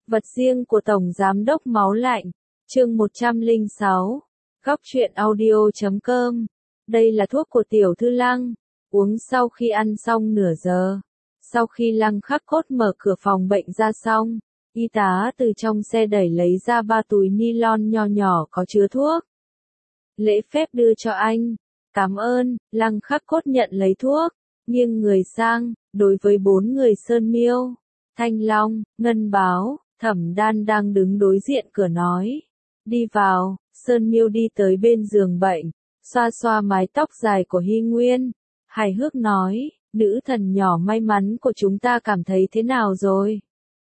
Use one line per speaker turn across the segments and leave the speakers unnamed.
Vật riêng của Tổng Giám đốc Máu Lạnh, chương 106, Góc truyện audio.com. Đây là thuốc của Tiểu Thư Lăng, uống sau khi ăn xong nửa giờ. Sau khi Lăng Khắc Cốt mở cửa phòng bệnh ra xong, y tá từ trong xe đẩy lấy ra 3 túi ni-lon nho nhỏ có chứa thuốc. Lễ phép đưa cho anh. Cảm ơn. Lăng Khắc Cốt nhận lấy thuốc, nghiêng người sang, đối với 4 người Sơn Miêu, Thanh Long, Ngân Báo, Thẩm Đan đang đứng đối diện cửa nói. Đi vào. Sơn Miêu đi tới bên giường bệnh, xoa xoa mái tóc dài của Hy Nguyên, hài hước nói, nữ thần nhỏ may mắn của chúng ta cảm thấy thế nào rồi?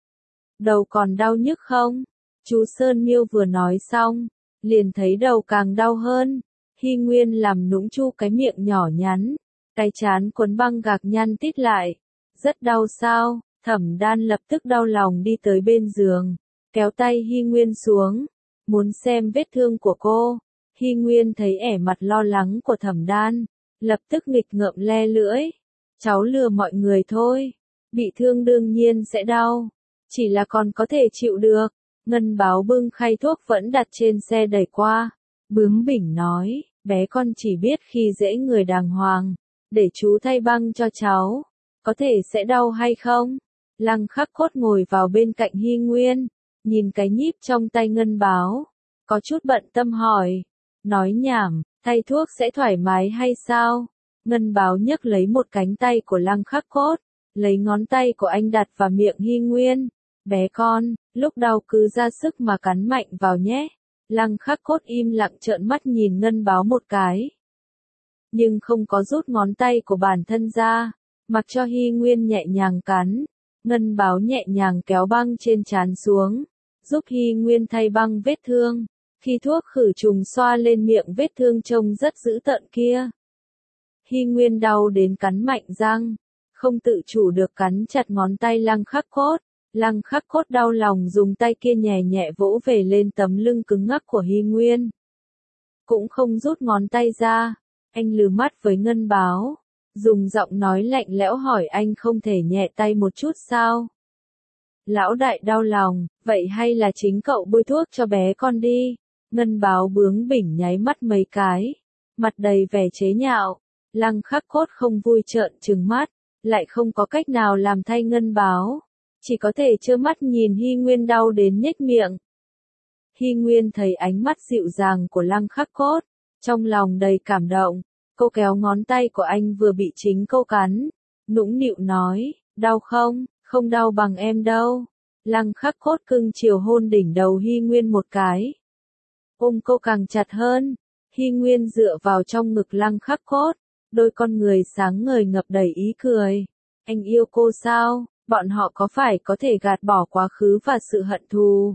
Đầu còn đau nhức không? Chú Sơn Miêu vừa nói xong, liền thấy đầu càng đau hơn. Hy Nguyên làm nũng chu cái miệng nhỏ nhắn, cái trán quấn băng gạc nhăn tít lại. Rất đau sao? Thẩm Đan lập tức đau lòng đi tới bên giường, kéo tay Hy Nguyên xuống, muốn xem vết thương của cô. Hy Nguyên thấy ẻ mặt lo lắng của Thẩm Đan, lập tức nghịch ngợm le lưỡi. Cháu lừa mọi người thôi, bị thương đương nhiên sẽ đau, chỉ là còn có thể chịu được. Ngân Báo bưng khay thuốc vẫn đặt trên xe đẩy qua, bướng bỉnh nói, bé con chỉ biết khi dễ người đàng hoàng, để chú thay băng cho cháu, có thể sẽ đau hay không? Lăng Khắc Cốt ngồi vào bên cạnh Hy Nguyên, nhìn cái nhíp trong tay Ngân Báo, có chút bận tâm hỏi, nói nhảm, thay thuốc sẽ thoải mái hay sao? Ngân Báo nhấc lấy một cánh tay của Lăng Khắc Cốt, lấy ngón tay của anh đặt vào miệng Hy Nguyên, bé con, lúc đau cứ ra sức mà cắn mạnh vào nhé. Lăng Khắc Cốt im lặng trợn mắt nhìn Ngân Báo một cái, nhưng không có rút ngón tay của bản thân ra, mặc cho Hy Nguyên nhẹ nhàng cắn. Ngân Báo nhẹ nhàng kéo băng trên trán xuống, giúp Hy Nguyên thay băng vết thương. Khi thuốc khử trùng xoa lên miệng vết thương trông rất dữ tợn kia, Hy Nguyên đau đến cắn mạnh răng, không tự chủ được cắn chặt ngón tay Lăng Khắc Cốt. Lăng Khắc Cốt đau lòng dùng tay kia nhẹ nhẹ vỗ về lên tấm lưng cứng ngắc của Hy Nguyên, cũng không rút ngón tay ra. Anh lừ mắt với Ngân Báo, dùng giọng nói lạnh lẽo hỏi anh không thể nhẹ tay một chút sao? Lão đại đau lòng, vậy hay là chính cậu bôi thuốc cho bé con đi? Ngân Báo bướng bỉnh nháy mắt mấy cái, mặt đầy vẻ chế nhạo. Lăng Khắc Cốt không vui trợn trừng mắt, lại không có cách nào làm thay Ngân Báo, chỉ có thể trơ mắt nhìn Hy Nguyên đau đến nhếch miệng. Hy Nguyên thấy ánh mắt dịu dàng của Lăng Khắc Cốt, trong lòng đầy cảm động, cô kéo ngón tay của anh vừa bị chính cô cắn, nũng nịu nói, đau không? Không đau bằng em đâu. Lăng Khắc Cốt cưng chiều hôn đỉnh đầu Hy Nguyên một cái, ôm cô càng chặt hơn. Hy Nguyên dựa vào trong ngực Lăng Khắc Cốt, đôi con người sáng ngời ngập đầy ý cười. Anh yêu cô sao? Bọn họ có phải có thể gạt bỏ quá khứ và sự hận thù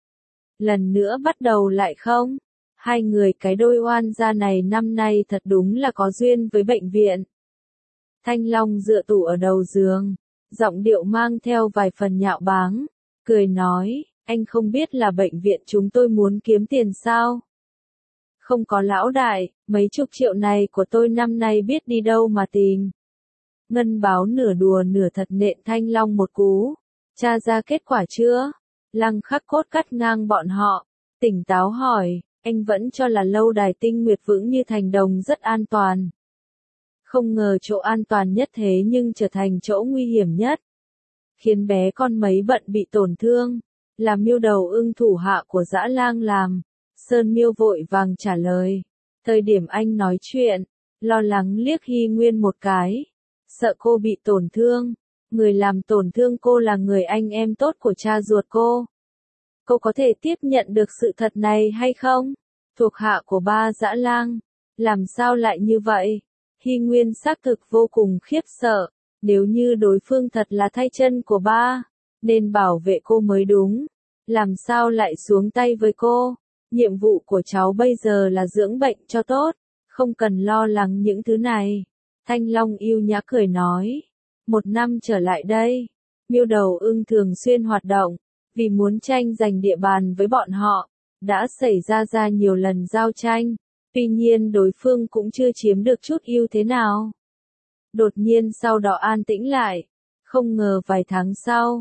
lần nữa bắt đầu lại không? Hai người cái đôi oan gia này năm nay thật đúng là có duyên với bệnh viện. Thanh Long dựa tủ ở đầu giường, giọng điệu mang theo vài phần nhạo báng, cười nói, anh không biết là bệnh viện chúng tôi muốn kiếm tiền sao? Không có lão đại, mấy chục triệu này của tôi năm nay biết đi đâu mà tìm. Ngân Báo nửa đùa nửa thật nện Thanh Long một cú. Tra ra kết quả chưa? Lăng Khắc Cốt cắt ngang bọn họ, tỉnh táo hỏi, anh vẫn cho là lâu đài Tinh Nguyệt vững như thành đồng rất an toàn. Không ngờ chỗ an toàn nhất thế nhưng trở thành chỗ nguy hiểm nhất, khiến bé con mấy bận bị tổn thương, là Miêu Đầu Ưng thủ hạ của Dã Lang làm. Sơn Miêu vội vàng trả lời. Thời điểm anh nói chuyện, lo lắng liếc Hy Nguyên một cái, sợ cô bị tổn thương. Người làm tổn thương cô là người anh em tốt của cha ruột cô. Cô có thể tiếp nhận được sự thật này hay không? Thuộc hạ của ba Dã Lang, làm sao lại như vậy? Hy Nguyên xác thực vô cùng khiếp sợ, nếu như đối phương thật là thay chân của ba, nên bảo vệ cô mới đúng. Làm sao lại xuống tay với cô? Nhiệm vụ của cháu bây giờ là dưỡng bệnh cho tốt, không cần lo lắng những thứ này. Thanh Long yêu nhã cười nói. 1 năm trở lại đây, Miêu Đầu Ưng thường xuyên hoạt động, vì muốn tranh giành địa bàn với bọn họ, đã xảy ra nhiều lần giao tranh, tuy nhiên đối phương cũng chưa chiếm được chút ưu thế nào. Đột nhiên sau đó an tĩnh lại, không ngờ vài tháng sau,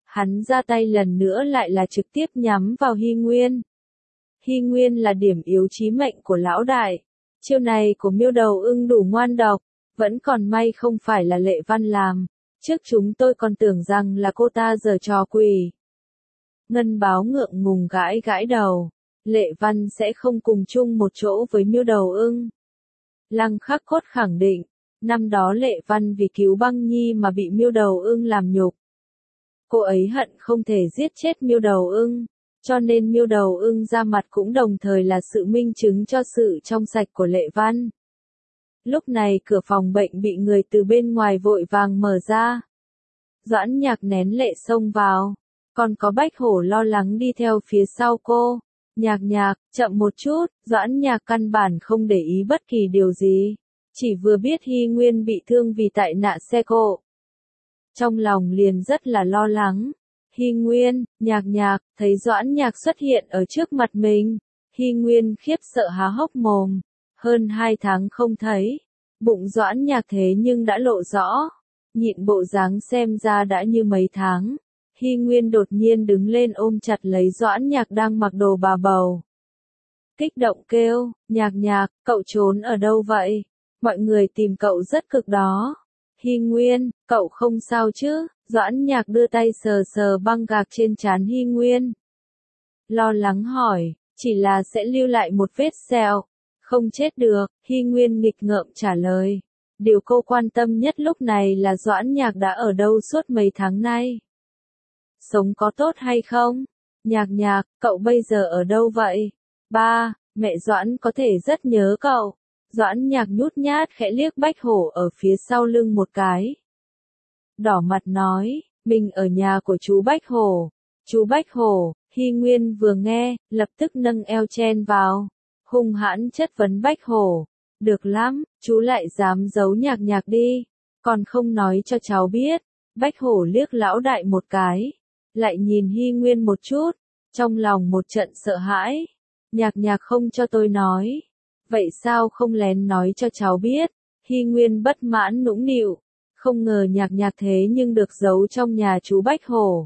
Hắn ra tay lần nữa lại là trực tiếp nhắm vào Hy Nguyên. Hy Nguyên là điểm yếu chí mệnh của lão đại. Chiêu này của Miêu Đầu Ưng đủ ngoan độc, vẫn còn may không phải là Lệ Văn làm. Trước chúng tôi còn tưởng rằng là cô ta giở trò quỷ. Ngân Báo ngượng ngùng gãi gãi đầu. Lệ Văn sẽ không cùng chung một chỗ với Miêu Đầu Ưng. Lăng Khắc Cốt khẳng định, năm đó Lệ Văn vì cứu Băng Nhi mà bị Miêu Đầu Ưng làm nhục. Cô ấy hận không thể giết chết Miêu Đầu Ưng, cho nên Miêu Đầu Ưng ra mặt cũng đồng thời là sự minh chứng cho sự trong sạch của Lệ Văn. Lúc này cửa phòng bệnh bị người từ bên ngoài vội vàng mở ra. Doãn Nhạc nén lệ xông vào, còn có Bách Hổ lo lắng đi theo phía sau cô. Nhạc Nhạc, chậm một chút. Doãn Nhạc căn bản không để ý bất kỳ điều gì, chỉ vừa biết Hy Nguyên bị thương vì tại nạn xe cộ. Trong lòng liền rất là lo lắng. Hy Nguyên, Nhạc Nhạc, thấy Doãn Nhạc xuất hiện ở trước mặt mình. Hy Nguyên khiếp sợ há hốc mồm. Hơn 2 tháng không thấy. Bụng Doãn Nhạc thế nhưng đã lộ rõ. Nhịn bộ dáng xem ra đã như mấy tháng. Hy Nguyên đột nhiên đứng lên ôm chặt lấy Doãn Nhạc đang mặc đồ bà bầu. Kích động kêu, Nhạc Nhạc, cậu trốn ở đâu vậy? Mọi người tìm cậu rất cực đó. Hy Nguyên, cậu không sao chứ? Doãn Nhạc đưa tay sờ sờ băng gạc trên trán Hy Nguyên. Lo lắng hỏi, chỉ là sẽ lưu lại một vết sẹo. Không chết được, Hy Nguyên nghịch ngợm trả lời. Điều cô quan tâm nhất lúc này là Doãn Nhạc đã ở đâu suốt mấy tháng nay. Sống có tốt hay không? Nhạc Nhạc, cậu bây giờ ở đâu vậy? Ba, mẹ Doãn có thể rất nhớ cậu. Doãn Nhạc nhút nhát khẽ liếc Bách Hổ ở phía sau lưng một cái. Đỏ mặt nói, mình ở nhà của chú Bách Hổ. Chú Bách Hổ, Hy Nguyên vừa nghe, lập tức nâng eo chen vào. Hung hãn chất vấn Bách Hổ. Được lắm, chú lại dám giấu Nhạc Nhạc đi. Còn không nói cho cháu biết. Bách Hổ liếc lão đại một cái. Lại nhìn Hy Nguyên một chút. Trong lòng một trận sợ hãi. Nhạc Nhạc không cho tôi nói. Vậy sao không lén nói cho cháu biết? Hy Nguyên bất mãn nũng nịu. Không ngờ Nhạc Nhạc thế nhưng được giấu trong nhà chú Bách Hổ.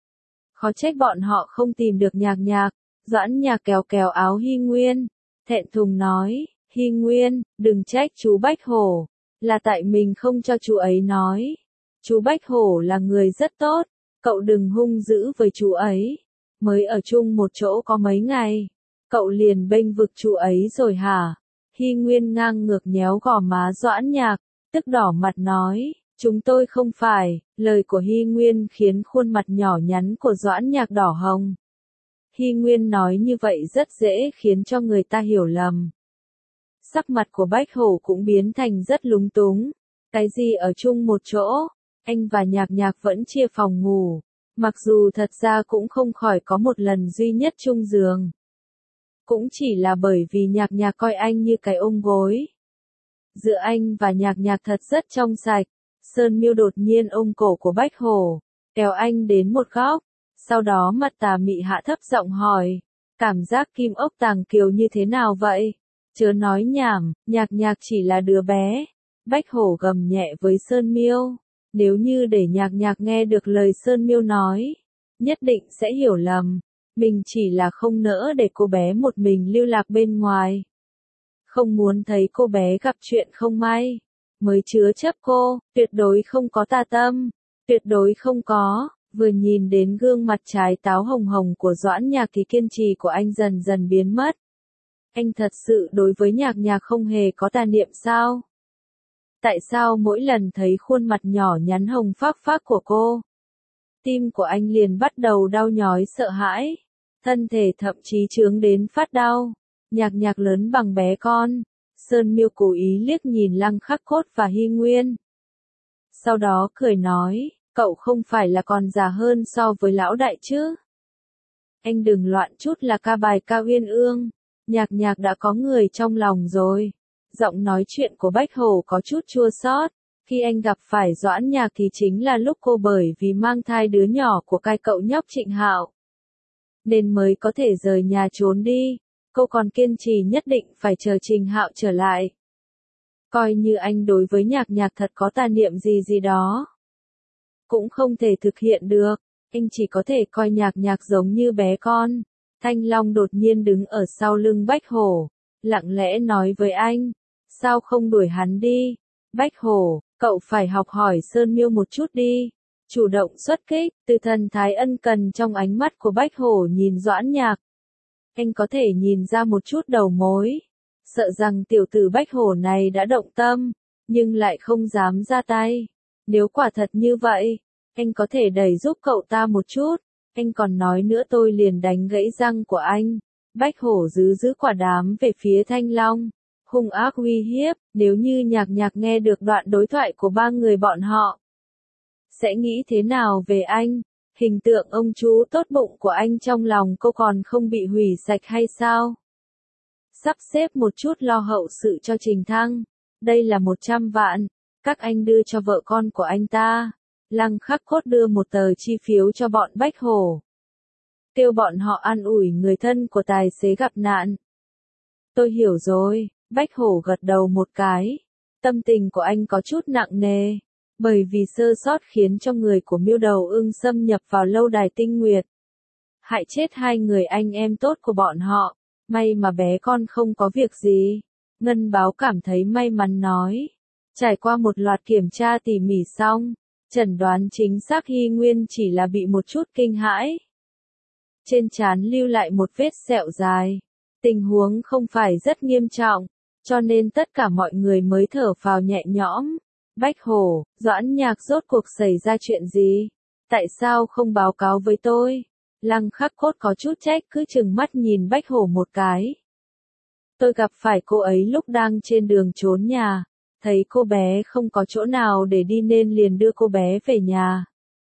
Khó trách bọn họ không tìm được Nhạc Nhạc. Doãn Nhạc kéo kéo áo Hy Nguyên. Thẹn thùng nói, Hy Nguyên, đừng trách chú Bách Hổ. Là tại mình không cho chú ấy nói. Chú Bách Hổ là người rất tốt. Cậu đừng hung dữ với chú ấy. Mới ở chung một chỗ có mấy ngày. Cậu liền bênh vực chú ấy rồi hả? Hy Nguyên ngang ngược nhéo gò má Doãn Nhạc, tức đỏ mặt nói, chúng tôi không phải. Lời của Hy Nguyên khiến khuôn mặt nhỏ nhắn của Doãn Nhạc đỏ hồng. Hy Nguyên nói như vậy rất dễ khiến cho người ta hiểu lầm. Sắc mặt của Bách Hổ cũng biến thành rất lúng túng. Cái gì ở chung một chỗ? Anh và Nhạc Nhạc vẫn chia phòng ngủ. Mặc dù thật ra cũng không khỏi có một lần duy nhất chung giường. Cũng chỉ là bởi vì Nhạc Nhạc coi anh như cái ôm gối. Giữa anh và Nhạc Nhạc thật rất trong sạch. Sơn Miêu đột nhiên ôm cổ của Bách Hổ, kéo anh đến một góc. Sau đó mặt tà mị hạ thấp giọng hỏi, cảm giác kim ốc tàng kiều như thế nào vậy? Chớ nói nhảm, Nhạc Nhạc chỉ là đứa bé. Bách Hổ gầm nhẹ với Sơn Miêu. Nếu như để Nhạc Nhạc nghe được lời Sơn Miêu nói, nhất định sẽ hiểu lầm. Mình chỉ là không nỡ để cô bé một mình lưu lạc bên ngoài. Không muốn thấy cô bé gặp chuyện không may. Mới chứa chấp cô, tuyệt đối không có tà tâm. Tuyệt đối không có. Vừa nhìn đến gương mặt trái táo hồng hồng của Doãn Nhạc thì kiên trì của anh dần dần biến mất. Anh thật sự đối với Nhạc Nhạc không hề có tà niệm sao? Tại sao mỗi lần thấy khuôn mặt nhỏ nhắn hồng phác phác của cô, tim của anh liền bắt đầu đau nhói sợ hãi, thân thể thậm chí chướng đến phát đau. Nhạc Nhạc lớn bằng bé con. Sơn Miêu cố ý liếc nhìn Lăng Khắc Cốt và Hy Nguyên. Sau đó cười nói, cậu không phải là còn già hơn so với lão đại chứ? Anh đừng loạn chút là ca bài Cao Uyên Ương. Nhạc Nhạc đã có người trong lòng rồi. Giọng nói chuyện của Bách Hổ có chút chua xót. Khi anh gặp phải Doãn Nhạc thì chính là lúc cô bởi vì mang thai đứa nhỏ của cái cậu nhóc Trịnh Hạo, nên mới có thể rời nhà trốn đi. Cô còn kiên trì nhất định phải chờ Trình Hạo trở lại. Coi như anh đối với Nhạc Nhạc thật có tà niệm gì gì đó, cũng không thể thực hiện được. anh chỉ có thể coi Nhạc Nhạc giống như bé con. Thanh Long đột nhiên đứng ở sau lưng Bách Hổ, lặng lẽ nói với anh, sao không đuổi hắn đi? Bách Hổ, cậu phải học hỏi Sơn Miêu một chút đi. Chủ động xuất kích, từ thần thái ân cần trong ánh mắt của Bách Hổ nhìn Doãn Nhạc. Anh có thể nhìn ra một chút đầu mối. Sợ rằng tiểu tử Bách Hổ này đã động tâm, nhưng lại không dám ra tay. Nếu quả thật như vậy, anh có thể đẩy giúp cậu ta một chút. Anh còn nói nữa tôi liền đánh gãy răng của anh. Bách Hổ giữ quả đám về phía Thanh Long, hung ác uy hiếp, nếu như Nhạc Nhạc nghe được đoạn đối thoại của ba người bọn họ. Sẽ nghĩ thế nào về anh? Hình tượng ông chú tốt bụng của anh trong lòng cô còn không bị hủy sạch hay sao? Sắp xếp một chút lo hậu sự cho Trình Thăng. Đây là 100 vạn. Các anh đưa cho vợ con của anh ta. Lăng Khắc Cốt đưa một tờ chi phiếu cho bọn Bách Hổ. Kêu bọn họ an ủi người thân của tài xế gặp nạn. Tôi hiểu rồi, Bách Hổ gật đầu một cái. Tâm tình của anh có chút nặng nề. Bởi vì sơ sót khiến cho người của Miêu Đầu Ưng xâm nhập vào lâu đài Tinh Nguyệt. Hại chết hai người anh em tốt của bọn họ. May mà bé con không có việc gì. Ngân Báo cảm thấy may mắn nói. Trải qua một loạt kiểm tra tỉ mỉ xong, chẩn đoán chính xác Hy Nguyên chỉ là bị một chút kinh hãi. Trên trán lưu lại một vết sẹo dài. Tình huống không phải rất nghiêm trọng, cho nên tất cả mọi người mới thở phào nhẹ nhõm. Bách Hổ, Doãn Nhạc rốt cuộc xảy ra chuyện gì? Tại sao không báo cáo với tôi? Lăng Khắc Cốt có chút trách cứ chừng mắt nhìn Bách Hổ một cái. Tôi gặp phải cô ấy lúc đang trên đường trốn nhà, thấy cô bé không có chỗ nào để đi nên liền đưa cô bé về nhà.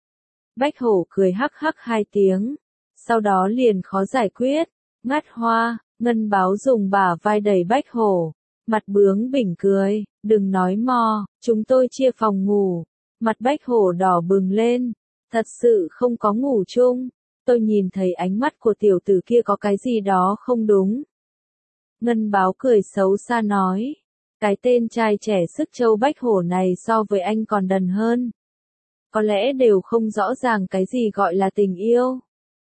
Bách Hổ cười hắc hắc hai tiếng, sau đó liền khó giải quyết. Ngắt Hoa, Ngân Báo dùng bả vai đẩy Bách Hổ, mặt bướng bỉnh cười, đừng nói mò, chúng tôi chia phòng ngủ. Mặt Bách Hổ đỏ bừng lên, thật sự không có ngủ chung. Tôi nhìn thấy ánh mắt của tiểu tử kia có cái gì đó không đúng. Ngân Báo cười xấu xa nói, cái tên trai trẻ sức châu Bách Hổ này so với anh còn đần hơn. Có lẽ đều không rõ ràng cái gì gọi là tình yêu.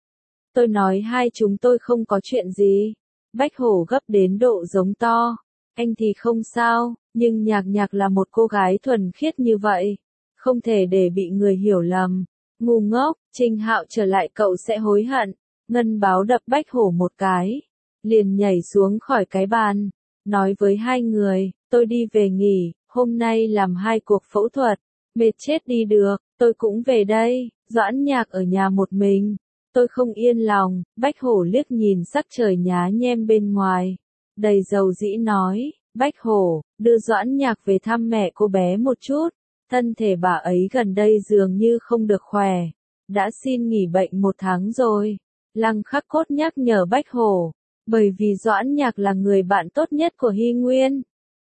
Tôi nói hai chúng tôi không có chuyện gì. Bách Hổ gấp đến độ giống to. Anh thì không sao, nhưng Nhạc Nhạc là một cô gái thuần khiết như vậy. Không thể để bị người hiểu lầm. Ngu ngốc, Trình Hạo trở lại cậu sẽ hối hận. Ngân Báo đập Bách Hổ một cái. Liền nhảy xuống khỏi cái bàn. Nói với hai người, tôi đi về nghỉ, hôm nay làm 2 cuộc phẫu thuật. Mệt chết đi được, tôi cũng về đây. Doãn Nhạc ở nhà một mình. Tôi không yên lòng. Bách Hổ liếc nhìn sắc trời nhá nhem bên ngoài. Đầy dầu dĩ nói, Bách Hổ, đưa Doãn Nhạc về thăm mẹ cô bé một chút. Thân thể bà ấy gần đây dường như không được khỏe. Đã xin nghỉ bệnh 1 tháng rồi. Lăng Khắc Cốt nhắc nhở Bách Hổ. Bởi vì Doãn Nhạc là người bạn tốt nhất của Hy Nguyên.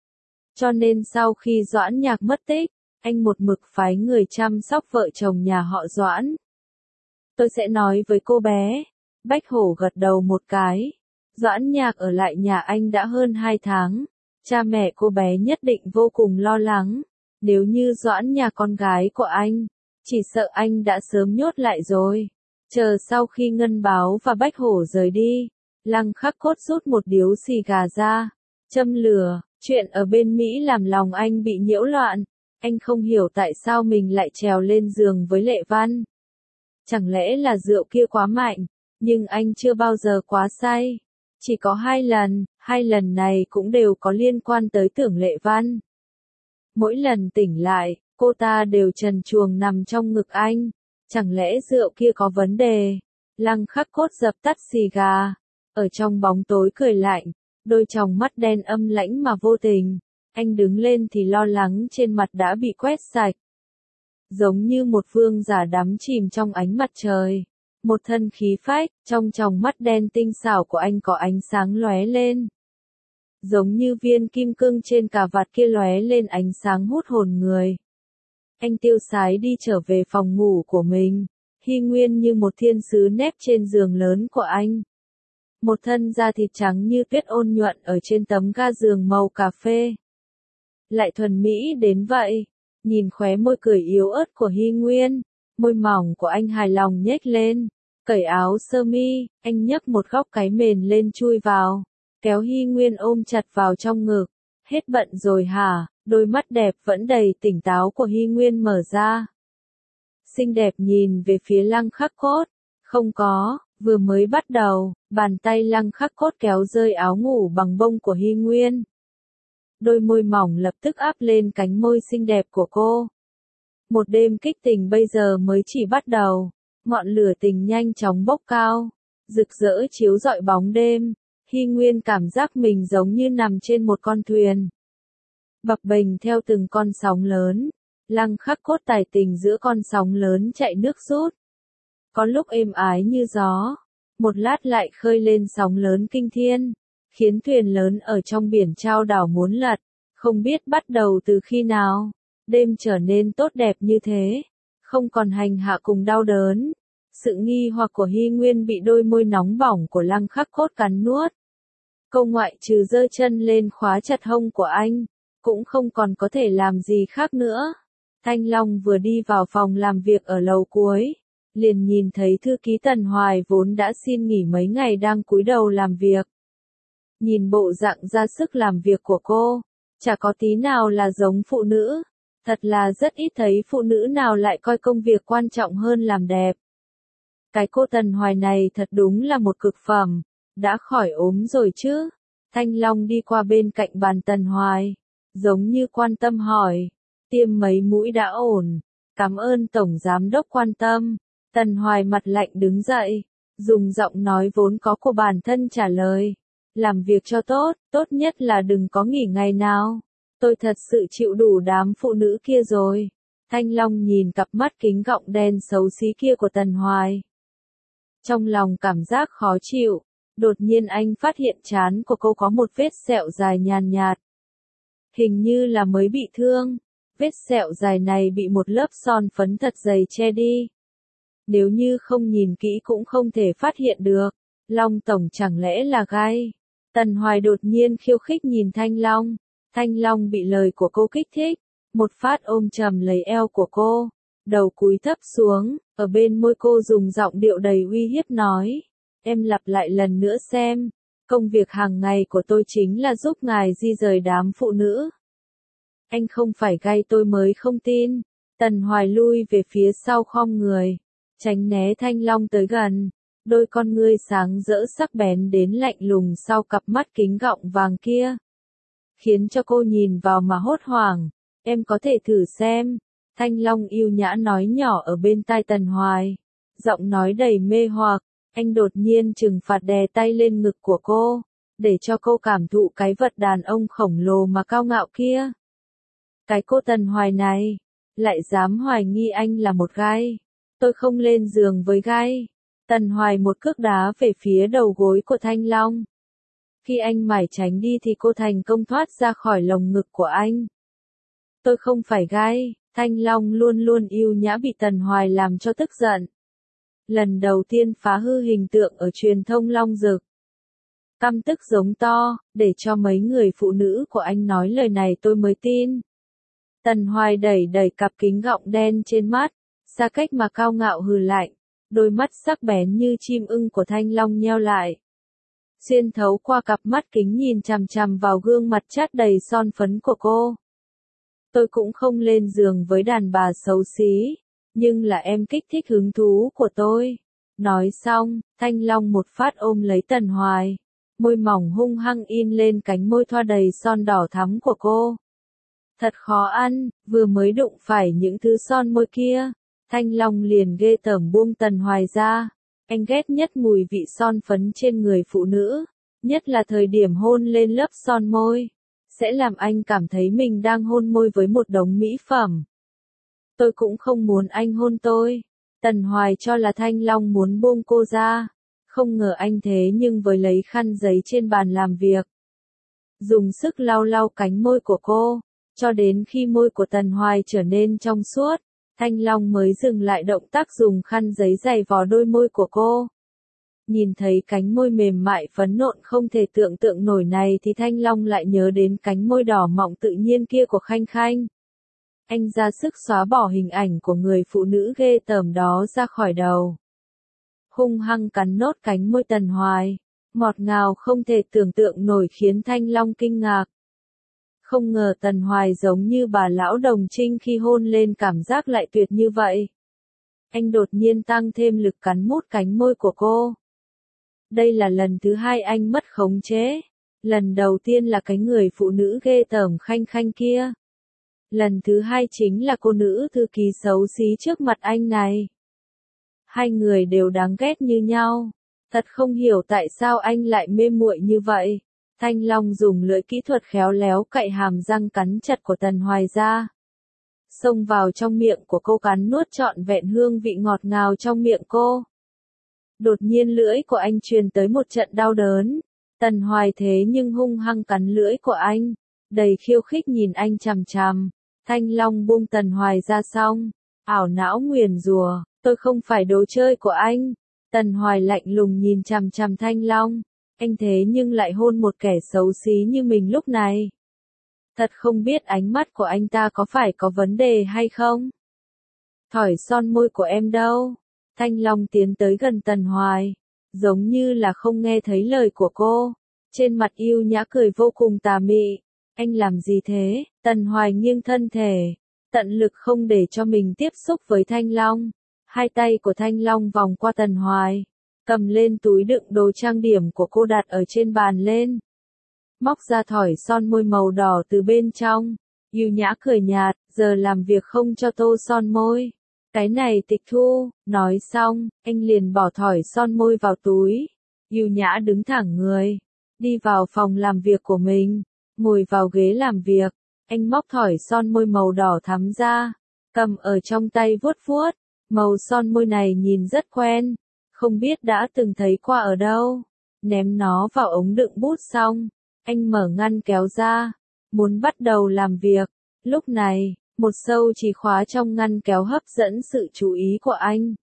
Cho nên sau khi Doãn Nhạc mất tích, anh một mực phái người chăm sóc vợ chồng nhà họ Doãn. Tôi sẽ nói với cô bé. Bách Hổ gật đầu một cái. Doãn Nhạc ở lại nhà anh đã hơn 2 tháng. Cha mẹ cô bé nhất định vô cùng lo lắng. Nếu như Doãn Nhạc con gái của anh, chỉ sợ anh đã sớm nhốt lại rồi. Chờ sau khi Ngân Báo và Bách Hổ rời đi, Lăng Khắc Cốt rút một điếu xì gà ra, châm lửa. Chuyện ở bên Mỹ làm lòng anh bị nhiễu loạn. Anh không hiểu tại sao mình lại trèo lên giường với Lệ Văn. Chẳng lẽ là rượu kia quá mạnh, nhưng anh chưa bao giờ quá say. Chỉ có 2 lần này cũng đều có liên quan tới Tưởng Lệ Văn. Mỗi lần tỉnh lại, cô ta đều trần truồng nằm trong ngực anh. Chẳng lẽ rượu kia có vấn đề? Lăng Khắc Cốt dập tắt xì gà. Ở trong bóng tối cười lạnh, đôi tròng mắt đen âm lãnh mà vô tình. Anh đứng lên thì lo lắng trên mặt đã bị quét sạch. Giống như một vương giả đắm chìm trong ánh mặt trời. Một thân khí phách, trong tròng mắt đen tinh xảo của anh có ánh sáng lóe lên. Giống như viên kim cương trên cà vạt kia lóe lên ánh sáng hút hồn người. Anh tiêu sái đi trở về phòng ngủ của mình. Hy Nguyên như một thiên sứ nép trên giường lớn của anh. Một thân da thịt trắng như tuyết ôn nhuận ở trên tấm ga giường màu cà phê. Lại thuần mỹ đến vậy. Nhìn khóe môi cười yếu ớt của Hy Nguyên, Môi mỏng của anh hài lòng nhếch lên, cởi áo sơ mi, anh nhấc một góc cái mền lên chui vào, kéo Hy Nguyên ôm chặt vào trong ngực. Hết bận rồi hả? Đôi mắt đẹp vẫn đầy tỉnh táo của Hy Nguyên mở ra. Xinh đẹp nhìn về phía Lăng Khắc Cốt. Không có, vừa mới bắt đầu, bàn tay Lăng Khắc Cốt kéo rơi áo ngủ bằng bông của Hy Nguyên. Đôi môi mỏng lập tức áp lên cánh môi xinh đẹp của cô. Một đêm kích tình bây giờ mới chỉ bắt đầu, ngọn lửa tình nhanh chóng bốc cao, rực rỡ chiếu rọi bóng đêm. Hy Nguyên cảm giác mình giống như nằm trên một con thuyền, bập bềnh theo từng con sóng lớn. Lăng Khắc Cốt tài tình giữa con sóng lớn chạy nước rút. Có lúc êm ái như gió, một lát lại khơi lên sóng lớn kinh thiên, khiến thuyền lớn ở trong biển chao đảo muốn lật. Không biết bắt đầu từ khi nào, đêm trở nên tốt đẹp như thế, không còn hành hạ cùng đau đớn. Sự nghi hoặc của Hy Nguyên bị đôi môi nóng bỏng của Lăng Khắc Cốt cắn nuốt. Câu ngoại trừ giơ chân lên khóa chặt hông của anh, cũng không còn có thể làm gì khác nữa. Thanh Long vừa đi vào phòng làm việc ở lầu cuối, liền nhìn thấy thư ký Tần Hoài vốn đã xin nghỉ mấy ngày đang cúi đầu làm việc. Nhìn bộ dạng ra sức làm việc của cô, chả có tí nào là giống phụ nữ. Thật là rất ít thấy phụ nữ nào lại coi công việc quan trọng hơn làm đẹp. Cái cô Tần Hoài này thật đúng là một cực phẩm. Đã khỏi ốm rồi chứ? Thanh Long đi qua bên cạnh bàn Tần Hoài, giống như quan tâm hỏi. Tiêm mấy mũi đã ổn. Cảm ơn Tổng Giám Đốc quan tâm. Tần Hoài mặt lạnh đứng dậy, dùng giọng nói vốn có của bản thân trả lời. Làm việc cho tốt, tốt nhất là đừng có nghỉ ngày nào. Tôi thật sự chịu đủ đám phụ nữ kia rồi. Thanh Long nhìn cặp mắt kính gọng đen xấu xí kia của Tần Hoài. Trong lòng cảm giác khó chịu, đột nhiên anh phát hiện trán của cô có một vết sẹo dài nhàn nhạt. Hình như là mới bị thương. Vết sẹo dài này bị một lớp son phấn thật dày che đi. Nếu như không nhìn kỹ cũng không thể phát hiện được. Long Tổng chẳng lẽ là gai? Tần Hoài đột nhiên khiêu khích nhìn Thanh Long. Thanh Long bị lời của cô kích thích, một phát ôm chầm lấy eo của cô, đầu cúi thấp xuống, ở bên môi cô dùng giọng điệu đầy uy hiếp nói, em lặp lại lần nữa xem, công việc hàng ngày của tôi chính là giúp ngài di rời đám phụ nữ. Anh không phải gay tôi mới không tin. Tần Hoài lui về phía sau khom người, tránh né Thanh Long tới gần, đôi con ngươi sáng rỡ sắc bén đến lạnh lùng sau cặp mắt kính gọng vàng kia. Khiến cho cô nhìn vào mà hốt hoảng. Em có thể thử xem. Thanh Long yêu nhã nói nhỏ ở bên tai Tần Hoài. Giọng nói đầy mê hoặc. Anh đột nhiên trừng phạt đè tay lên ngực của cô, để cho cô cảm thụ cái vật đàn ông khổng lồ mà cao ngạo kia. Cái cô Tần Hoài này, lại dám hoài nghi anh là một gai. Tôi không lên giường với gai. Tần Hoài một cước đá về phía đầu gối của Thanh Long. Khi anh mải tránh đi thì cô thành công thoát ra khỏi lồng ngực của anh. Tôi không phải gai. Thanh Long luôn luôn yêu nhã bị Tần Hoài làm cho tức giận. Lần đầu tiên phá hư hình tượng ở truyền thông Long Dực. Căm tức giống to, để cho mấy người phụ nữ của anh nói lời này tôi mới tin. Tần Hoài đẩy đẩy cặp kính gọng đen trên mắt, xa cách mà cao ngạo hừ lạnh, đôi mắt sắc bén như chim ưng của Thanh Long nheo lại. Xuyên thấu qua cặp mắt kính nhìn chằm chằm vào gương mặt chát đầy son phấn của cô. Tôi cũng không lên giường với đàn bà xấu xí, nhưng là em kích thích hứng thú của tôi. Nói xong, Thanh Long một phát ôm lấy Tần Hoài, môi mỏng hung hăng in lên cánh môi thoa đầy son đỏ thắm của cô. Thật khó ăn, vừa mới đụng phải những thứ son môi kia, Thanh Long liền ghê tởm buông Tần Hoài ra. Anh ghét nhất mùi vị son phấn trên người phụ nữ, nhất là thời điểm hôn lên lớp son môi, sẽ làm anh cảm thấy mình đang hôn môi với một đống mỹ phẩm. Tôi cũng không muốn anh hôn tôi. Tần Hoài cho là Thanh Long muốn buông cô ra, không ngờ anh thế nhưng với lấy khăn giấy trên bàn làm việc, dùng sức lau lau cánh môi của cô, cho đến khi môi của Tần Hoài trở nên trong suốt. Thanh Long mới dừng lại động tác dùng khăn giấy giày vò đôi môi của cô. Nhìn thấy cánh môi mềm mại phấn nộn không thể tưởng tượng nổi này thì Thanh Long lại nhớ đến cánh môi đỏ mọng tự nhiên kia của Khanh Khanh. Anh ra sức xóa bỏ hình ảnh của người phụ nữ ghê tởm đó ra khỏi đầu. Hung hăng cắn nốt cánh môi Tần Hoài, ngọt ngào không thể tưởng tượng nổi khiến Thanh Long kinh ngạc. Không ngờ Tần Hoài giống như bà lão đồng trinh khi hôn lên cảm giác lại tuyệt như vậy. Anh đột nhiên tăng thêm lực cắn mút cánh môi của cô. Đây là lần thứ hai anh mất khống chế. Lần đầu tiên là cái người phụ nữ ghê tởm Khanh Khanh kia. Lần thứ hai chính là cô nữ thư ký xấu xí trước mặt anh này. Hai người đều đáng ghét như nhau. Thật không hiểu tại sao anh lại mê muội như vậy. Thanh Long dùng lưỡi kỹ thuật khéo léo cạy hàm răng cắn chặt của Tần Hoài ra. Xông vào trong miệng của cô cắn nuốt trọn vẹn hương vị ngọt ngào trong miệng cô. Đột nhiên lưỡi của anh truyền tới một trận đau đớn. Tần Hoài thế nhưng hung hăng cắn lưỡi của anh. Đầy khiêu khích nhìn anh chằm chằm. Thanh Long buông Tần Hoài ra xong. Ảo não nguyền rủa, tôi không phải đồ chơi của anh. Tần Hoài lạnh lùng nhìn chằm chằm Thanh Long. Anh thế nhưng lại hôn một kẻ xấu xí như mình lúc này. Thật không biết ánh mắt của anh ta có phải có vấn đề hay không? Thỏi son môi của em đâu? Thanh Long tiến tới gần Tần Hoài, giống như là không nghe thấy lời của cô. Trên mặt yêu nhã cười vô cùng tà mị. Anh làm gì thế? Tần Hoài nghiêng thân thể, tận lực không để cho mình tiếp xúc với Thanh Long. Hai tay của Thanh Long vòng qua Tần Hoài, cầm lên túi đựng đồ trang điểm của cô đặt ở trên bàn lên. Móc ra thỏi son môi màu đỏ từ bên trong. Yêu nhã cười nhạt, giờ làm việc không cho tô son môi. Cái này tịch thu, nói xong, anh liền bỏ thỏi son môi vào túi. Yêu nhã đứng thẳng người, đi vào phòng làm việc của mình, ngồi vào ghế làm việc. Anh móc thỏi son môi màu đỏ thắm ra, cầm ở trong tay vuốt vuốt. Màu son môi này nhìn rất quen, không biết đã từng thấy qua ở đâu. Ném nó vào ống đựng bút xong, anh mở ngăn kéo ra, muốn bắt đầu làm việc. Lúc này, một sâu chìa khóa trong ngăn kéo hấp dẫn sự chú ý của anh.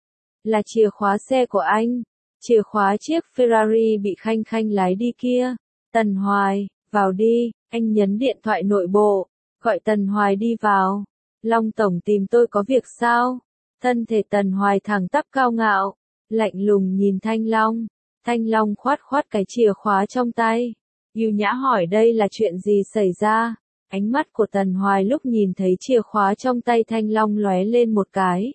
Là chìa khóa xe của anh, chìa khóa chiếc Ferrari bị Khanh Khanh lái đi kia. Tần Hoài, vào đi, anh nhấn điện thoại nội bộ, gọi Tần Hoài đi vào. Long tổng tìm tôi có việc sao? Thân thể Tần Hoài thẳng tắp cao ngạo, lạnh lùng nhìn Thanh Long. Thanh Long khoát khoát cái chìa khóa trong tay. Yêu nhã hỏi đây là chuyện gì xảy ra? Ánh mắt của Tần Hoài lúc nhìn thấy chìa khóa trong tay Thanh Long lóe lên một cái.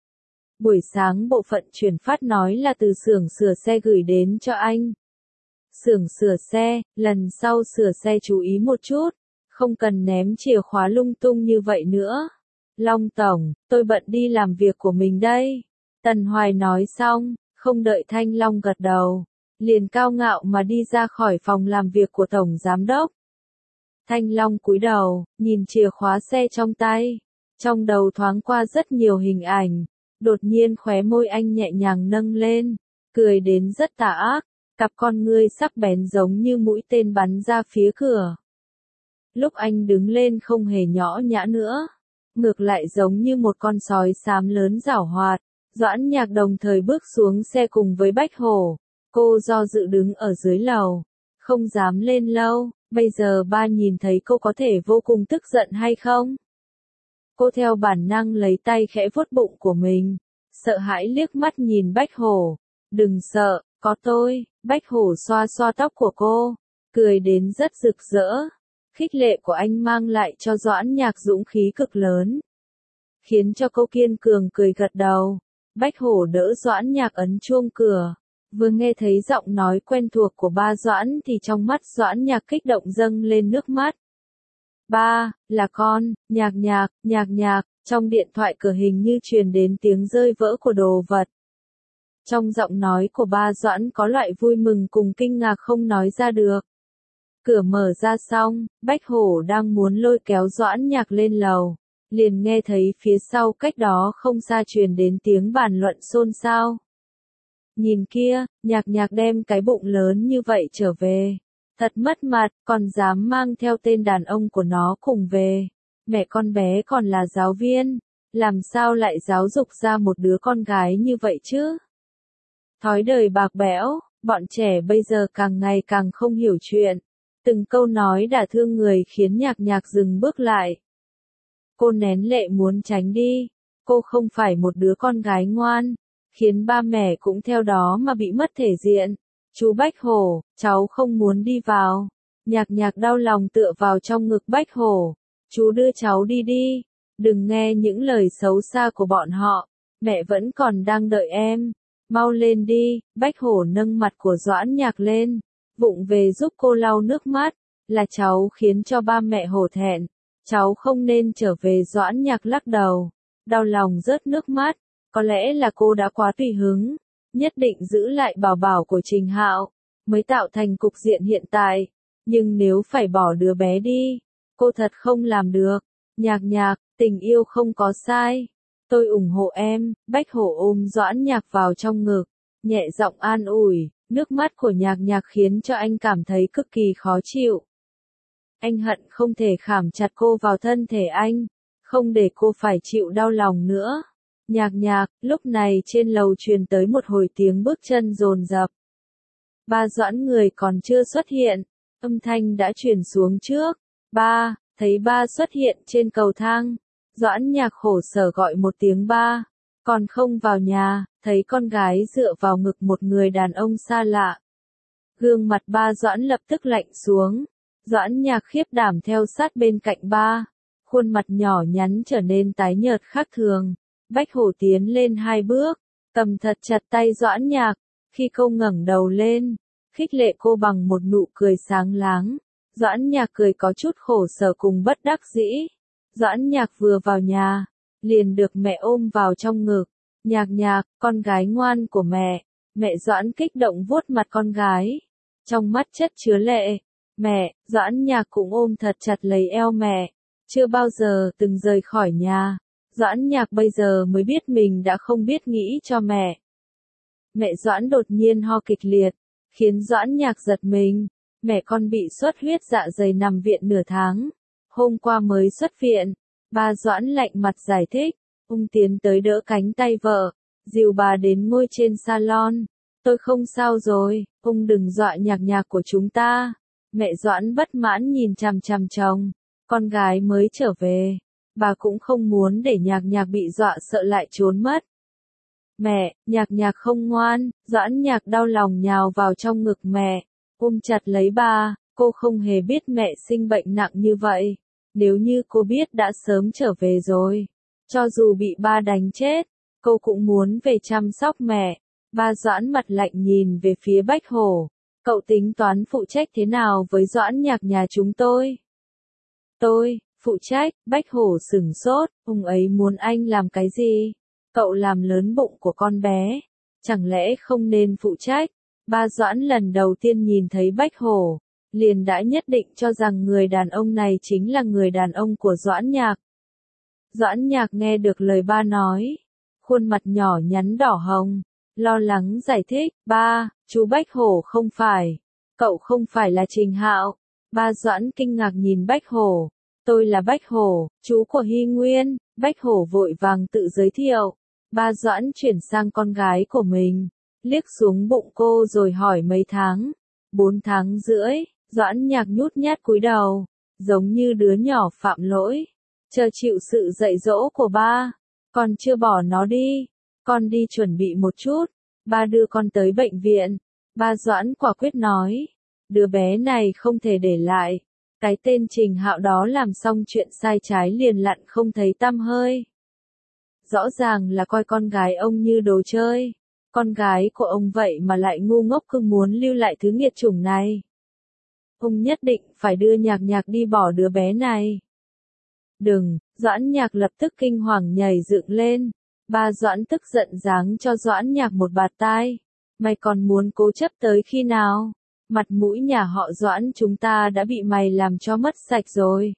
Buổi sáng bộ phận chuyển phát nói là từ xưởng sửa xe gửi đến cho anh. Xưởng sửa xe, lần sau sửa xe chú ý một chút, không cần ném chìa khóa lung tung như vậy nữa. Long tổng, tôi bận đi làm việc của mình đây. Tần Hoài nói xong, không đợi Thanh Long gật đầu, liền cao ngạo mà đi ra khỏi phòng làm việc của tổng giám đốc. Thanh Long cúi đầu, nhìn chìa khóa xe trong tay, trong đầu thoáng qua rất nhiều hình ảnh. Đột nhiên khóe môi anh nhẹ nhàng nâng lên, cười đến rất tà ác, cặp con ngươi sắc bén giống như mũi tên bắn ra phía cửa. Lúc anh đứng lên không hề nhõ nhã nữa, ngược lại giống như một con sói xám lớn giảo hoạt. Doãn Nhạc đồng thời bước xuống xe cùng với Bách Hổ. Cô do dự đứng ở dưới lầu, không dám lên lâu. Bây giờ ba nhìn thấy cô có thể vô cùng tức giận hay không? Cô theo bản năng lấy tay khẽ vuốt bụng của mình, sợ hãi liếc mắt nhìn Bách Hổ. Đừng sợ, có tôi. Bách Hổ xoa xoa tóc của cô, cười đến rất rực rỡ. Khích lệ của anh mang lại cho Doãn Nhạc dũng khí cực lớn, khiến cho cô kiên cường cười gật đầu. Bách Hổ đỡ Doãn Nhạc ấn chuông cửa. Vừa nghe thấy giọng nói quen thuộc của ba Doãn thì trong mắt Doãn Nhạc kích động dâng lên nước mắt. Ba, là con. Nhạc, trong điện thoại cửa hình như truyền đến tiếng rơi vỡ của đồ vật. Trong giọng nói của ba Doãn có loại vui mừng cùng kinh ngạc không nói ra được. Cửa mở ra xong, Bách Hổ đang muốn lôi kéo Doãn Nhạc lên lầu, liền nghe thấy phía sau cách đó không xa truyền đến tiếng bàn luận xôn xao. Nhìn kia, Nhạc đem cái bụng lớn như vậy trở về. Thật mất mặt, còn dám mang theo tên đàn ông của nó cùng về. Mẹ con bé còn là giáo viên, làm sao lại giáo dục ra một đứa con gái như vậy chứ? Thói đời bạc bẽo, bọn trẻ bây giờ càng ngày càng không hiểu chuyện. Từng câu nói đả thương người khiến Nhạc dừng bước lại. Cô nén lệ muốn tránh đi. Cô không phải một đứa con gái ngoan, khiến ba mẹ cũng theo đó mà bị mất thể diện. Chú Bách Hổ, cháu không muốn đi vào. Nhạc Nhạc đau lòng tựa vào trong ngực Bách Hổ. Chú đưa cháu đi đi. Đừng nghe những lời xấu xa của bọn họ. Mẹ vẫn còn đang đợi em. Mau lên đi. Bách Hổ nâng mặt của Doãn Nhạc lên, vụng về giúp cô lau nước mắt. Là cháu khiến cho ba mẹ hổ thẹn. Cháu không nên trở về. Doãn Nhạc lắc đầu, đau lòng rớt nước mắt. Có lẽ là cô đã quá tùy hứng, nhất định giữ lại bảo bảo của Trình Hạo, mới tạo thành cục diện hiện tại. Nhưng nếu phải bỏ đứa bé đi, cô thật không làm được. Nhạc Nhạc, tình yêu không có sai. Tôi ủng hộ em. Bách Hổ ôm Doãn Nhạc vào trong ngực, nhẹ giọng an ủi. Nước mắt của Nhạc Nhạc khiến cho anh cảm thấy cực kỳ khó chịu. Anh hận không thể khảm chặt cô vào thân thể anh, không để cô phải chịu đau lòng nữa. Nhạc Nhạc, lúc này trên lầu truyền tới một hồi tiếng bước chân dồn dập. Ba Doãn người còn chưa xuất hiện, âm thanh đã truyền xuống trước. Ba, thấy ba xuất hiện trên cầu thang. Doãn Nhạc khổ sở gọi một tiếng ba, còn không vào nhà, thấy con gái dựa vào ngực một người đàn ông xa lạ. Gương mặt ba Doãn lập tức lạnh xuống. Doãn Nhạc khiếp đảm theo sát bên cạnh ba, khuôn mặt nhỏ nhắn trở nên tái nhợt khác thường. Bách Hổ tiến lên 2 bước, cầm thật chặt tay Doãn Nhạc. Khi cô ngẩng đầu lên, khích lệ cô bằng một nụ cười sáng láng. Doãn Nhạc cười có chút khổ sở cùng bất đắc dĩ. Doãn Nhạc vừa vào nhà, liền được mẹ ôm vào trong ngực. Nhạc Nhạc, con gái ngoan của mẹ. Mẹ Doãn kích động vuốt mặt con gái, trong mắt chất chứa lệ. Mẹ, Doãn Nhạc cũng ôm thật chặt lấy eo mẹ. Chưa bao giờ từng rời khỏi nhà. Doãn Nhạc bây giờ mới biết mình đã không biết nghĩ cho mẹ. Mẹ Doãn đột nhiên ho kịch liệt, khiến Doãn Nhạc giật mình. Mẹ con bị xuất huyết dạ dày nằm viện nửa tháng, hôm qua mới xuất viện. Ba Doãn lạnh mặt giải thích. Ông tiến tới đỡ cánh tay vợ, dìu bà đến ngồi trên salon. Tôi không sao rồi, ông đừng dọa Nhạc Nhạc của chúng ta. Mẹ Doãn bất mãn nhìn chằm chằm chồng, con gái mới trở về. Bà cũng không muốn để Nhạc Nhạc bị dọa sợ lại trốn mất. Mẹ, Nhạc Nhạc không ngoan. Doãn Nhạc đau lòng nhào vào trong ngực mẹ, ôm chặt lấy bà. Cô không hề biết mẹ sinh bệnh nặng như vậy. Nếu như cô biết đã sớm trở về rồi. Cho dù bị ba đánh chết, cô cũng muốn về chăm sóc mẹ. Ba Doãn mặt lạnh nhìn về phía Bách Hổ. Cậu tính toán phụ trách thế nào với Doãn Nhạc nhà chúng tôi? Tôi, phụ trách. Bách Hổ sửng sốt. Ông ấy muốn anh làm cái gì? Cậu làm lớn bụng của con bé, chẳng lẽ không nên phụ trách? Ba Doãn lần đầu tiên nhìn thấy Bách Hổ, liền đã nhất định cho rằng người đàn ông này chính là người đàn ông của Doãn Nhạc. Doãn Nhạc nghe được lời ba nói, khuôn mặt nhỏ nhắn đỏ hồng, lo lắng giải thích. Ba, chú Bách Hổ không phải. Cậu không phải là Trình Hạo. Ba Doãn kinh ngạc nhìn Bách Hổ. Tôi là Bách Hổ, chú của Hy Nguyên. Bách Hổ vội vàng tự giới thiệu. Ba Doãn chuyển sang con gái của mình, liếc xuống bụng cô rồi hỏi mấy tháng. 4 tháng rưỡi. Doãn Nhạc nhút nhát cúi đầu, giống như đứa nhỏ phạm lỗi, chờ chịu sự dạy dỗ của ba. Con chưa bỏ nó đi, con đi chuẩn bị một chút, ba đưa con tới bệnh viện. Ba Doãn quả quyết nói, đứa bé này không thể để lại. Cái tên Trình Hạo đó làm xong chuyện sai trái liền lặn không thấy tăm hơi. Rõ ràng là coi con gái ông như đồ chơi. Con gái của ông vậy mà lại ngu ngốc cứ muốn lưu lại thứ nghiệt chủng này. Ông nhất định phải đưa Nhạc Nhạc đi bỏ đứa bé này. Đừng. Doãn Nhạc lập tức kinh hoàng nhảy dựng lên. Ba Doãn tức giận giáng cho Doãn Nhạc một bạt tai. Mày còn muốn cố chấp tới khi nào? Mặt mũi nhà họ Doãn chúng ta đã bị mày làm cho mất sạch rồi.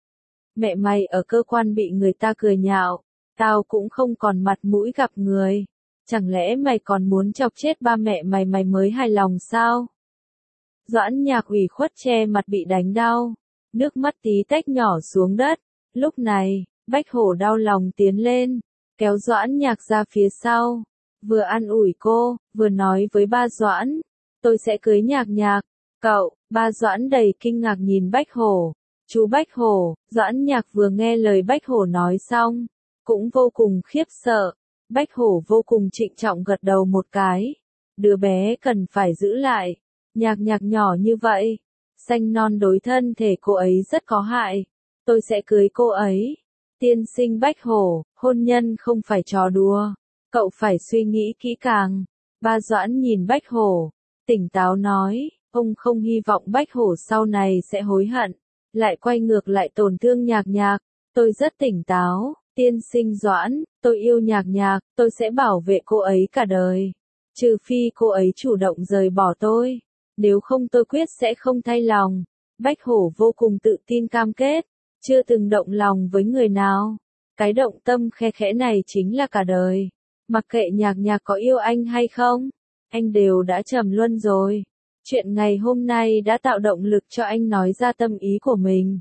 Mẹ mày ở cơ quan bị người ta cười nhạo, tao cũng không còn mặt mũi gặp người. Chẳng lẽ mày còn muốn chọc chết ba mẹ mày mới hài lòng sao? Doãn Nhạc ủy khuất che mặt bị đánh đau, nước mắt tí tách nhỏ xuống đất. Lúc này, Bách Hổ đau lòng tiến lên, kéo Doãn Nhạc ra phía sau, vừa an ủi cô, vừa nói với ba Doãn, tôi sẽ cưới Nhạc Nhạc. Cậu. Ba Doãn đầy kinh ngạc nhìn Bách Hổ, Chú Bách Hổ. Doãn Nhạc vừa nghe lời Bách Hổ nói xong, cũng vô cùng khiếp sợ. Bách Hổ vô cùng trịnh trọng gật đầu một cái. Đứa bé cần phải giữ lại. Nhạc Nhạc nhỏ như vậy, xanh non đối thân thể cô ấy rất có hại. Tôi sẽ cưới cô ấy. Tiên sinh Bách Hổ, hôn nhân không phải trò đùa. Cậu phải suy nghĩ kỹ càng. Ba Doãn nhìn Bách Hổ, tỉnh táo nói, ông không hy vọng Bách Hổ sau này sẽ hối hận, lại quay ngược lại tổn thương Nhạc Nhạc. Tôi rất tỉnh táo, tiên sinh Doãn, tôi yêu Nhạc Nhạc, tôi sẽ bảo vệ cô ấy cả đời. Trừ phi cô ấy chủ động rời bỏ tôi, nếu không tôi quyết sẽ không thay lòng. Bách Hổ vô cùng tự tin cam kết, chưa từng động lòng với người nào. Cái động tâm khe khẽ này chính là cả đời. Mặc kệ Nhạc Nhạc có yêu anh hay không, anh đều đã trầm luân rồi. Chuyện ngày hôm nay đã tạo động lực cho anh nói ra tâm ý của mình.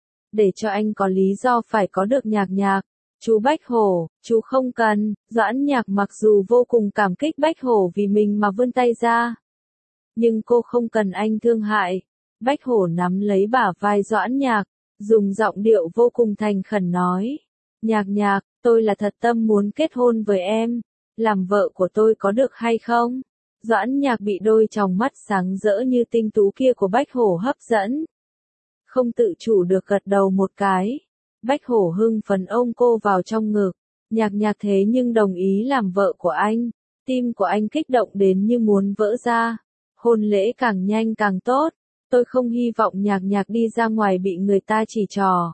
Để cho anh có lý do phải có được Nhạc Nhạc. Chú Bách Hổ, chú không cần. Doãn Nhạc mặc dù vô cùng cảm kích Bách Hổ vì mình mà vươn tay ra, nhưng cô không cần anh thương hại. Bách Hổ nắm lấy bả vai Doãn Nhạc, dùng giọng điệu vô cùng thành khẩn nói. Nhạc Nhạc, tôi là thật tâm muốn kết hôn với em. Làm vợ của tôi có được hay không? Doãn Nhạc bị đôi tròng mắt sáng rỡ như tinh tú kia của Bách Hổ hấp dẫn. Không tự chủ được gật đầu một cái. Bách Hổ hưng phấn ôm cô vào trong ngực. Nhạc Nhạc thế nhưng đồng ý làm vợ của anh. Tim của anh kích động đến như muốn vỡ ra. Hôn lễ càng nhanh càng tốt. Tôi không hy vọng Nhạc Nhạc đi ra ngoài bị người ta chỉ trỏ.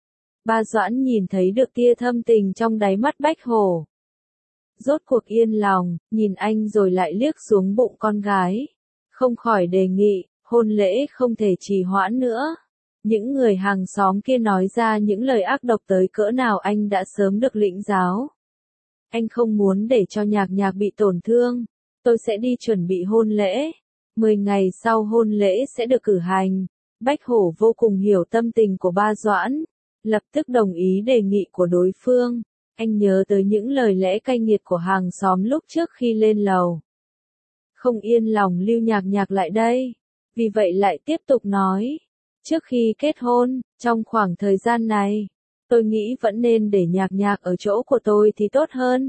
Ba Doãn nhìn thấy được tia thâm tình trong đáy mắt Bách Hổ. Rốt cuộc yên lòng, nhìn anh rồi lại liếc xuống bụng con gái. Không khỏi đề nghị, hôn lễ không thể trì hoãn nữa. Những người hàng xóm kia nói ra những lời ác độc tới cỡ nào anh đã sớm được lĩnh giáo. Anh không muốn để cho Nhạc Nhạc bị tổn thương. Tôi sẽ đi chuẩn bị hôn lễ. 10 ngày sau hôn lễ sẽ được cử hành. Bách Hổ vô cùng hiểu tâm tình của ba Doãn, lập tức đồng ý đề nghị của đối phương. Anh nhớ tới những lời lẽ cay nghiệt của hàng xóm lúc trước khi lên lầu. Không yên lòng lưu Nhạc Nhạc lại đây. Vì vậy lại tiếp tục nói. Trước khi kết hôn, trong khoảng thời gian này, tôi nghĩ vẫn nên để Nhạc Nhạc ở chỗ của tôi thì tốt hơn.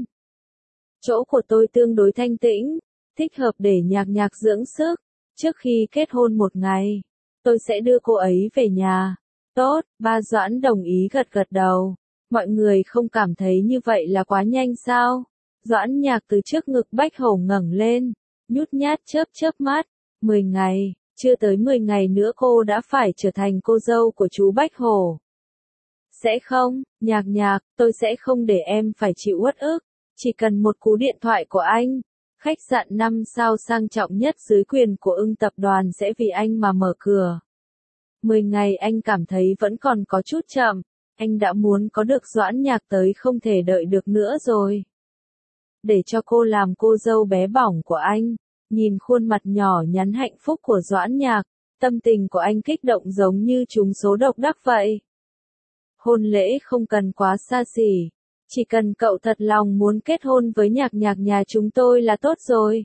Chỗ của tôi tương đối thanh tĩnh, thích hợp để Nhạc Nhạc dưỡng sức. Trước khi kết hôn một ngày, tôi sẽ đưa cô ấy về nhà. Tốt, ba Doãn đồng ý gật gật đầu. Mọi người không cảm thấy như vậy là quá nhanh sao? Doãn Nhạc từ trước ngực Bách Hổ ngẩng lên, nhút nhát chớp chớp mắt. 10 ngày, chưa tới 10 ngày nữa cô đã phải trở thành cô dâu của chú Bách Hổ. Sẽ không, Nhạc Nhạc, tôi sẽ không để em phải chịu uất ức. Chỉ cần một cú điện thoại của anh. Khách sạn 5 sao sang trọng nhất dưới quyền của Ưng tập đoàn sẽ vì anh mà mở cửa. 10 ngày anh cảm thấy vẫn còn có chút chậm. Anh đã muốn có được Doãn Nhạc tới không thể đợi được nữa rồi. Để cho cô làm cô dâu bé bỏng của anh. Nhìn khuôn mặt nhỏ nhắn hạnh phúc của Doãn Nhạc, tâm tình của anh kích động giống như trúng số độc đắc vậy. Hôn lễ không cần quá xa xỉ. Chỉ cần cậu thật lòng muốn kết hôn với Nhạc Nhạc nhà chúng tôi là tốt rồi.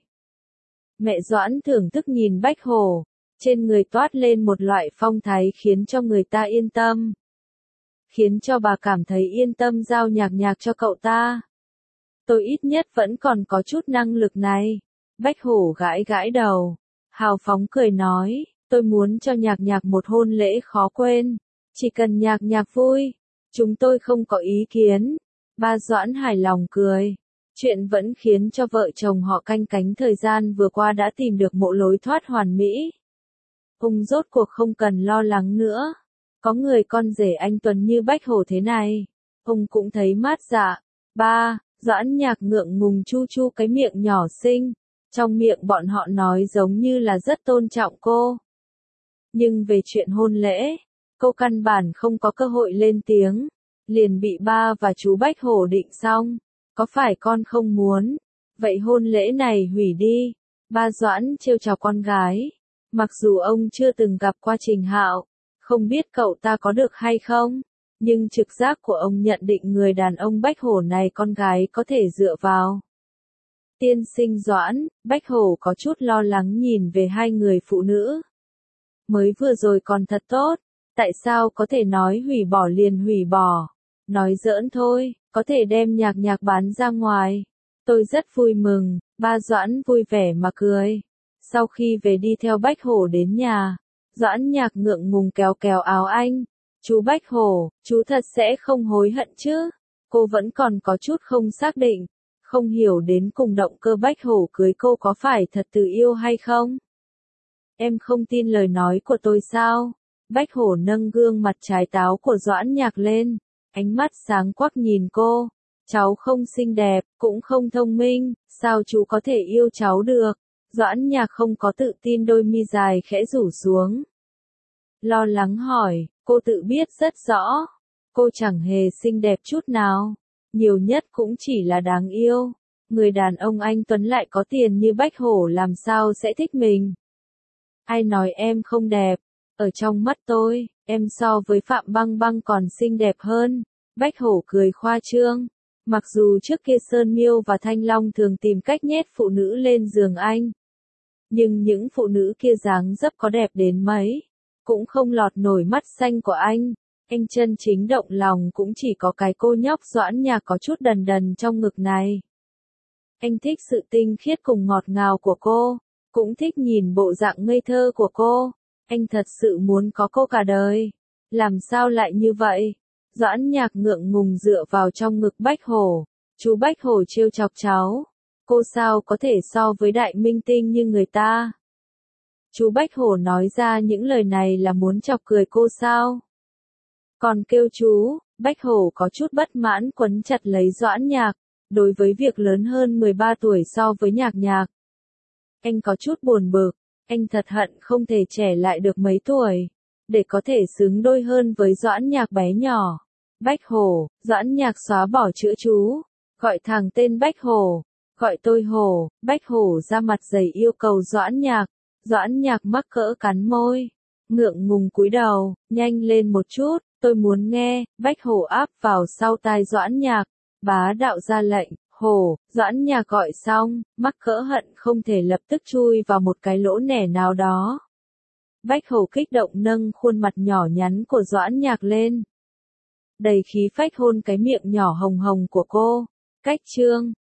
Mẹ Doãn thưởng thức nhìn Bách Hổ. Trên người toát lên một loại phong thái khiến cho người ta yên tâm. Khiến cho bà cảm thấy yên tâm giao Nhạc Nhạc cho cậu ta. Tôi ít nhất vẫn còn có chút năng lực này. Bách Hổ gãi gãi đầu. Hào phóng cười nói, tôi muốn cho Nhạc Nhạc một hôn lễ khó quên. Chỉ cần Nhạc Nhạc vui, chúng tôi không có ý kiến. Ba Doãn hài lòng cười. Chuyện vẫn khiến cho vợ chồng họ canh cánh thời gian vừa qua đã tìm được một lối thoát hoàn mỹ. Ông rốt cuộc không cần lo lắng nữa. Có người con rể anh Tuấn như Bách Hổ thế này. Ông cũng thấy mát dạ. Ba, Doãn Nhạc ngượng ngùng chu chu cái miệng nhỏ xinh. Trong miệng bọn họ nói giống như là rất tôn trọng cô. Nhưng về chuyện hôn lễ, cô căn bản không có cơ hội lên tiếng. Liền bị ba và chú Bách Hổ định xong. Có phải con không muốn? Vậy hôn lễ này hủy đi. Ba Doãn trêu chọc con gái. Mặc dù ông chưa từng gặp qua Trình Hạo, không biết cậu ta có được hay không, nhưng trực giác của ông nhận định người đàn ông Bách Hổ này con gái có thể dựa vào. Tiên sinh Doãn, Bách Hổ có chút lo lắng nhìn về hai người phụ nữ. Mới vừa rồi còn thật tốt, Tại sao có thể nói hủy bỏ liền hủy bỏ? Nói giỡn thôi, có thể đem nhạc nhạc bán ra ngoài. Tôi rất vui mừng, ba Doãn vui vẻ mà cười. Sau khi về đi theo Bách Hổ đến nhà, Doãn nhạc ngượng ngùng kéo kéo áo anh. Chú Bách Hổ, chú thật sẽ không hối hận chứ? Cô vẫn còn có chút không xác định, không hiểu đến cùng động cơ Bách Hổ cưới cô có phải thật từ yêu hay không? Em không tin lời nói của tôi sao? Bách Hổ nâng gương mặt trái táo của Doãn nhạc lên, ánh mắt sáng quắc nhìn cô. Cháu không xinh đẹp, cũng không thông minh, sao chú có thể yêu cháu được? Doãn nhạc không có tự tin, đôi mi dài khẽ rủ xuống. Lo lắng hỏi, cô tự biết rất rõ. Cô chẳng hề xinh đẹp chút nào. Nhiều nhất cũng chỉ là đáng yêu. Người đàn ông anh tuấn lại có tiền như Bách Hổ làm sao sẽ thích mình? Ai nói em không đẹp? Ở trong mắt tôi, em so với Phạm Băng Băng còn xinh đẹp hơn. Bách Hổ cười khoa trương. Mặc dù trước kia Sơn Miêu và Thanh Long thường tìm cách nhét phụ nữ lên giường anh, nhưng những phụ nữ kia dáng dấp có đẹp đến mấy, cũng không lọt nổi mắt xanh của anh. Anh chân chính động lòng cũng chỉ có cái cô nhóc Doãn nhạc có chút đần đần trong ngực này. Anh thích sự tinh khiết cùng ngọt ngào của cô, cũng thích nhìn bộ dạng ngây thơ của cô. Anh thật sự muốn có cô cả đời. Làm sao lại như vậy? Doãn nhạc ngượng ngùng dựa vào trong ngực Bách Hổ. Chú Bách Hổ trêu chọc cháu. Cô sao có thể so với đại minh tinh như người ta? Chú Bách Hổ nói ra những lời này là muốn chọc cười cô sao? Còn kêu chú, Bách Hổ có chút bất mãn quấn chặt lấy Doãn nhạc. Đối với việc lớn hơn 13 tuổi so với nhạc nhạc, anh có chút buồn bực. Anh thật hận không thể trẻ lại được mấy tuổi, để có thể xứng đôi hơn với Doãn nhạc bé nhỏ. Bách Hổ, Doãn nhạc xóa bỏ chữ chú, gọi thẳng tên Bách Hổ. Gọi tôi Hổ. Bách Hổ ra mặt dày yêu cầu Doãn nhạc. Doãn nhạc mắc cỡ cắn môi, ngượng ngùng cúi đầu. Nhanh lên một chút, tôi muốn nghe. Bách Hổ áp vào sau tai Doãn nhạc, bá đạo ra lệnh. Hổ. Doãn nhạc gọi xong, mắc cỡ hận không thể lập tức chui vào một cái lỗ nẻ nào đó. Bách Hổ kích động nâng khuôn mặt nhỏ nhắn của Doãn nhạc lên, đầy khí phách hôn cái miệng nhỏ hồng hồng của cô. Cách chương